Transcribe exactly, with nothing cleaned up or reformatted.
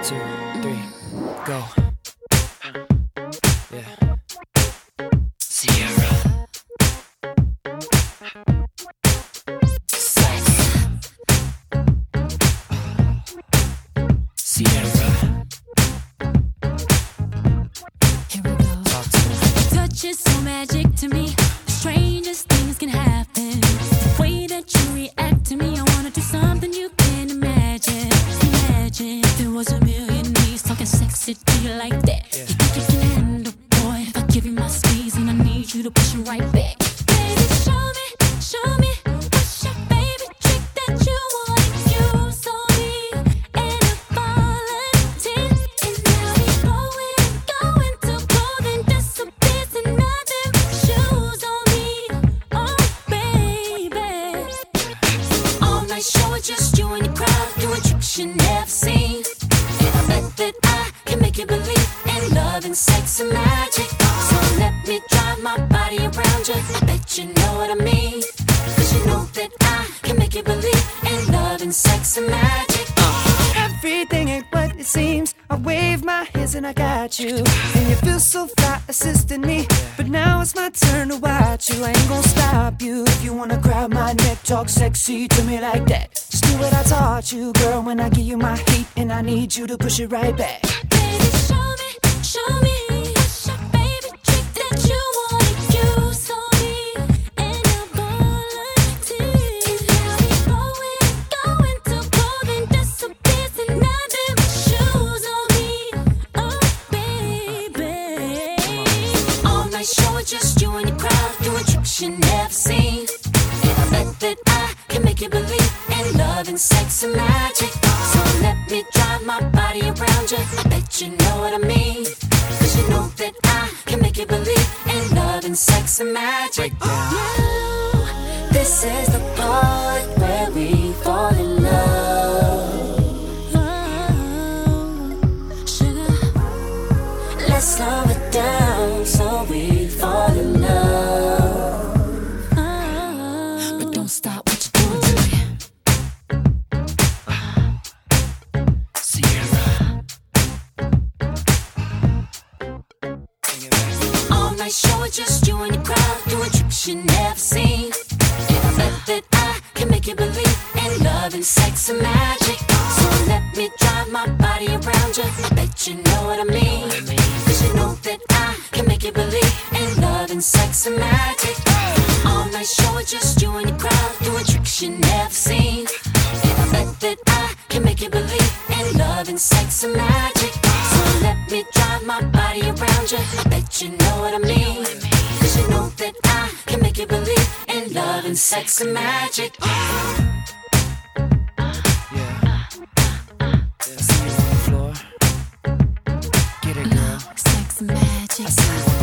two, three, go. Yeah. Sierra. Sex. Sierra. Here we go. Talk to me. Touch is so magic to me. The strangest things can happen. The way that you react to me, I wanna do something you can't imagine. Imagine if there was a million knees talking sexy to you like that. Yeah. You think you can handle, boy? If I give you my squeeze and I need you to push it right back. Baby, show me, show me. What's your favorite trick that you wanna use on me? And I'm falling, and now we going, going to golden disappears and nothing but shoes on me. Oh, baby. All night show is just you and your crowd doing tricks you never seen. And I bet that I can make you believe in love and sex and magic. So let me drive my body around you. I bet you know what I mean. Cause you know that I can make you believe in love and sex and magic. Everything ain't what it seems. I wave my hands and I got you. And you feel so fly assisting me. But now it's my turn to watch you. I ain't gonna stop you. If you wanna grab my neck, talk sexy to me like that. Just do what I taught you, girl, when I give you my heat. And I need you to push it right back. Baby, show me, show me. What's your favorite trick that you wanna use on me? And I'm volunteer. Now we going, going to golden disappears and nothing but shoes on me. Oh, baby. All night show is just you and your crowd doing tricks you never seen. And I bet that I can make you believe in love and sex and magic. So let me drive my body around you. I bet you know what I mean. Cause you know that I can make you believe in love and sex and magic. Now, this is the part where we fall in love. Oh, sugar, let's slow it down so we fall in love. Oh, but don't stop what you're doing to me. Sierra. Bring it back. All night show is just you and your crowd doing tricks you never seen. And I bet that I can make you believe in love and sex and magic. So let me drive my body around you. I bet you know what I mean. Cause you know that I can make you believe in love and sex and magic. All night show is just you and your crowd doing tricks you never seen. And I bet that I can make you believe in love and sex and magic. So let me drive my body around you. I bet you know what I mean. Cause you know that I can make you believe in love and sex and magic. Yeah. I see you on the floor. Get it, girl. Sex and magic. I see you on